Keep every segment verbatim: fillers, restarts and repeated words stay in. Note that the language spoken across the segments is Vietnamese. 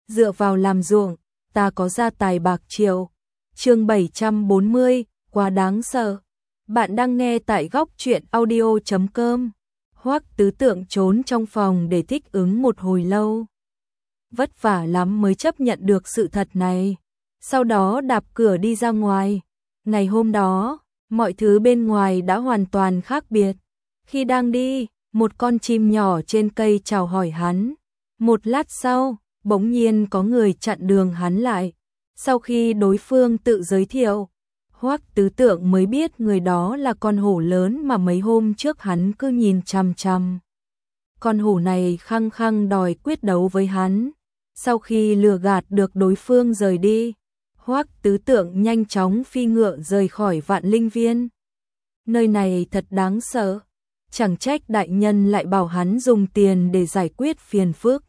dựa vào làm ruộng, ta có gia tài bạc triệu. Chương bảy trăm bốn mươi, quá đáng sợ. Bạn đang nghe tại góc truyện audio chấm com. Hoắc Tứ Tượng trốn trong phòng để thích ứng một hồi lâu. Vất vả lắm mới chấp nhận được sự thật này. Sau đó đạp cửa đi ra ngoài. Ngày hôm đó, mọi thứ bên ngoài đã hoàn toàn khác biệt. Khi đang đi, một con chim nhỏ trên cây chào hỏi hắn. Một lát sau, bỗng nhiên có người chặn đường hắn lại. Sau khi đối phương tự giới thiệu, Hoắc Tứ Tượng mới biết người đó là con hổ lớn mà mấy hôm trước hắn cứ nhìn chằm chằm. Con hổ này khăng khăng đòi quyết đấu với hắn. Sau khi lừa gạt được đối phương rời đi, Hoắc Tứ Tượng nhanh chóng phi ngựa rời khỏi Vạn Linh Viên. Nơi này thật đáng sợ, chẳng trách đại nhân lại bảo hắn dùng tiền để giải quyết phiền phức.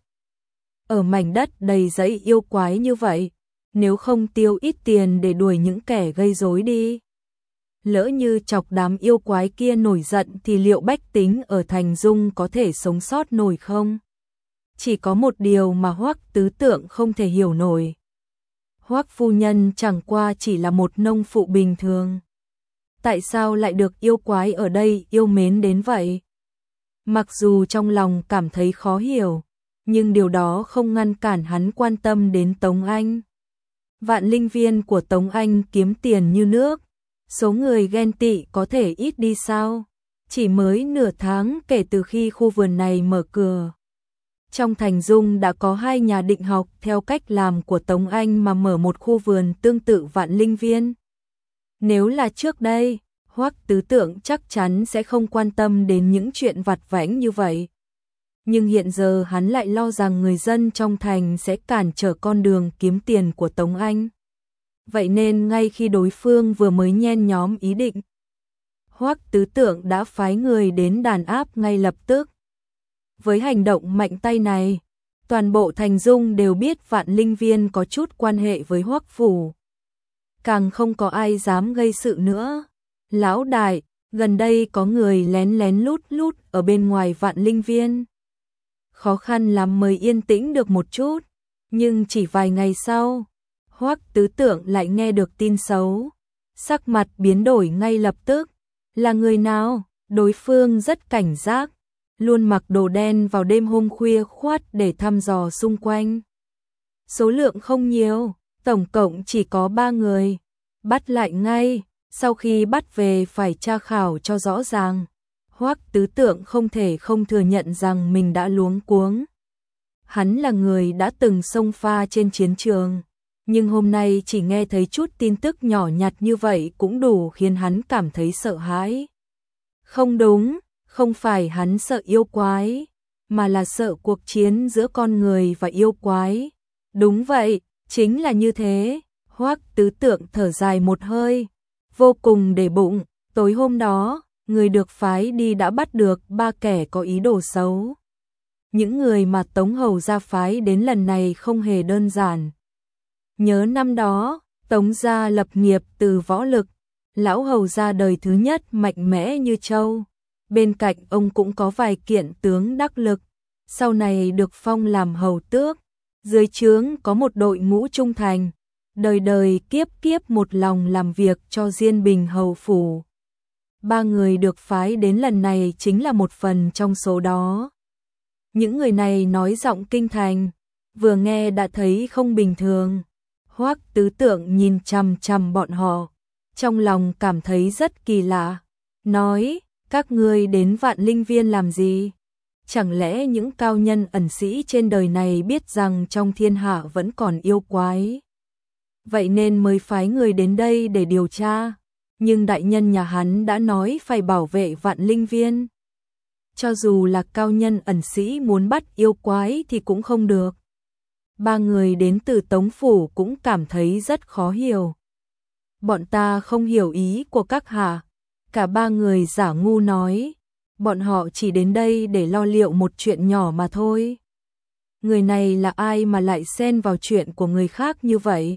Ở mảnh đất đầy rẫy yêu quái như vậy, nếu không tiêu ít tiền để đuổi những kẻ gây rối đi, lỡ như chọc đám yêu quái kia nổi giận thì liệu bách tính ở Thành Dung có thể sống sót nổi không? Chỉ có một điều mà Hoắc Tứ Tượng không thể hiểu nổi. Hoắc phu nhân chẳng qua chỉ là một nông phụ bình thường. Tại sao lại được yêu quái ở đây yêu mến đến vậy? Mặc dù trong lòng cảm thấy khó hiểu, nhưng điều đó không ngăn cản hắn quan tâm đến Tống Anh. Vạn Linh Viên của Tống Anh kiếm tiền như nước, số người ghen tị có thể ít đi sao? Chỉ mới nửa tháng kể từ khi khu vườn này mở cửa. Trong Thành Dung đã có hai nhà định học theo cách làm của Tống Anh mà mở một khu vườn tương tự Vạn Linh Viên. Nếu là trước đây, Hoắc Tứ Tượng chắc chắn sẽ không quan tâm đến những chuyện vặt vãnh như vậy. Nhưng hiện giờ hắn lại lo rằng người dân trong thành sẽ cản trở con đường kiếm tiền của Tống Anh. Vậy nên ngay khi đối phương vừa mới nhen nhóm ý định, Hoắc Tứ Tượng đã phái người đến đàn áp ngay lập tức. Với hành động mạnh tay này, toàn bộ Thành Dung đều biết Vạn Linh Viên có chút quan hệ với Hoắc phủ. Càng không có ai dám gây sự nữa. Lão đại, gần đây có người lén lén lút lút ở bên ngoài Vạn Linh Viên. Khó khăn lắm mới yên tĩnh được một chút, nhưng chỉ vài ngày sau, Hoắc Tứ Tượng lại nghe được tin xấu. Sắc mặt biến đổi ngay lập tức. Là người nào? Đối phương rất cảnh giác, luôn mặc đồ đen vào đêm hôm khuya khoắt để thăm dò xung quanh. Số lượng không nhiều, tổng cộng chỉ có ba người. Bắt lại ngay, sau khi bắt về phải tra khảo cho rõ ràng. Hoắc Tứ Tượng không thể không thừa nhận rằng mình đã luống cuống. Hắn là người đã từng xông pha trên chiến trường, nhưng hôm nay chỉ nghe thấy chút tin tức nhỏ nhặt như vậy cũng đủ khiến hắn cảm thấy sợ hãi. Không đúng, không phải hắn sợ yêu quái, mà là sợ cuộc chiến giữa con người và yêu quái. Đúng vậy, chính là như thế. Hoắc Tứ Tượng thở dài một hơi, vô cùng để bụng. Tối hôm đó, người được phái đi đã bắt được ba kẻ có ý đồ xấu. Những người mà Tống Hầu gia phái đến lần này không hề đơn giản. Nhớ năm đó, Tống gia lập nghiệp từ võ lực, lão Hầu gia đời thứ nhất mạnh mẽ như trâu. Bên cạnh ông cũng có vài kiện tướng đắc lực, sau này được phong làm hầu tước. Dưới trướng có một đội ngũ trung thành, đời đời kiếp kiếp một lòng làm việc cho Diên Bình hầu phủ. Ba người được phái đến lần này chính là một phần trong số đó. Những người này nói giọng kinh thành, vừa nghe đã thấy không bình thường. Hoắc Tứ Tượng nhìn chằm chằm bọn họ, trong lòng cảm thấy rất kỳ lạ. Nói, các ngươi đến Vạn Linh Viên làm gì? Chẳng lẽ những cao nhân ẩn sĩ trên đời này biết rằng trong thiên hạ vẫn còn yêu quái? Vậy nên mới phái người đến đây để điều tra. Nhưng đại nhân nhà hắn đã nói phải bảo vệ Vạn Linh Viên. Cho dù là cao nhân ẩn sĩ muốn bắt yêu quái thì cũng không được. Ba người đến từ Tống phủ cũng cảm thấy rất khó hiểu. Bọn ta không hiểu ý của các hạ. Cả ba người giả ngu nói, bọn họ chỉ đến đây để lo liệu một chuyện nhỏ mà thôi. Người này là ai mà lại xen vào chuyện của người khác như vậy?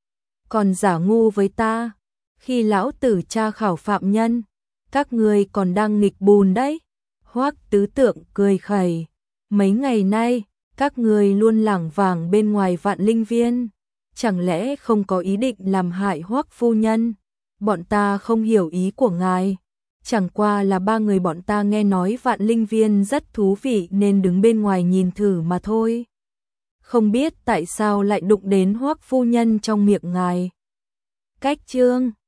Còn giả ngu với ta, khi lão tử tra khảo phạm nhân, các người còn đang nghịch bùn đấy. Hoắc Tứ Tượng cười khẩy, mấy ngày nay, Các người luôn lảng vảng bên ngoài Vạn Linh Viên, chẳng lẽ không có ý định làm hại Hoắc phu nhân? Bọn ta không hiểu ý của ngài, chẳng qua là ba người bọn ta nghe nói Vạn Linh Viên rất thú vị nên đứng bên ngoài nhìn thử mà thôi. Không biết tại sao lại đụng đến Hoắc phu nhân trong miệng ngài. Cách chương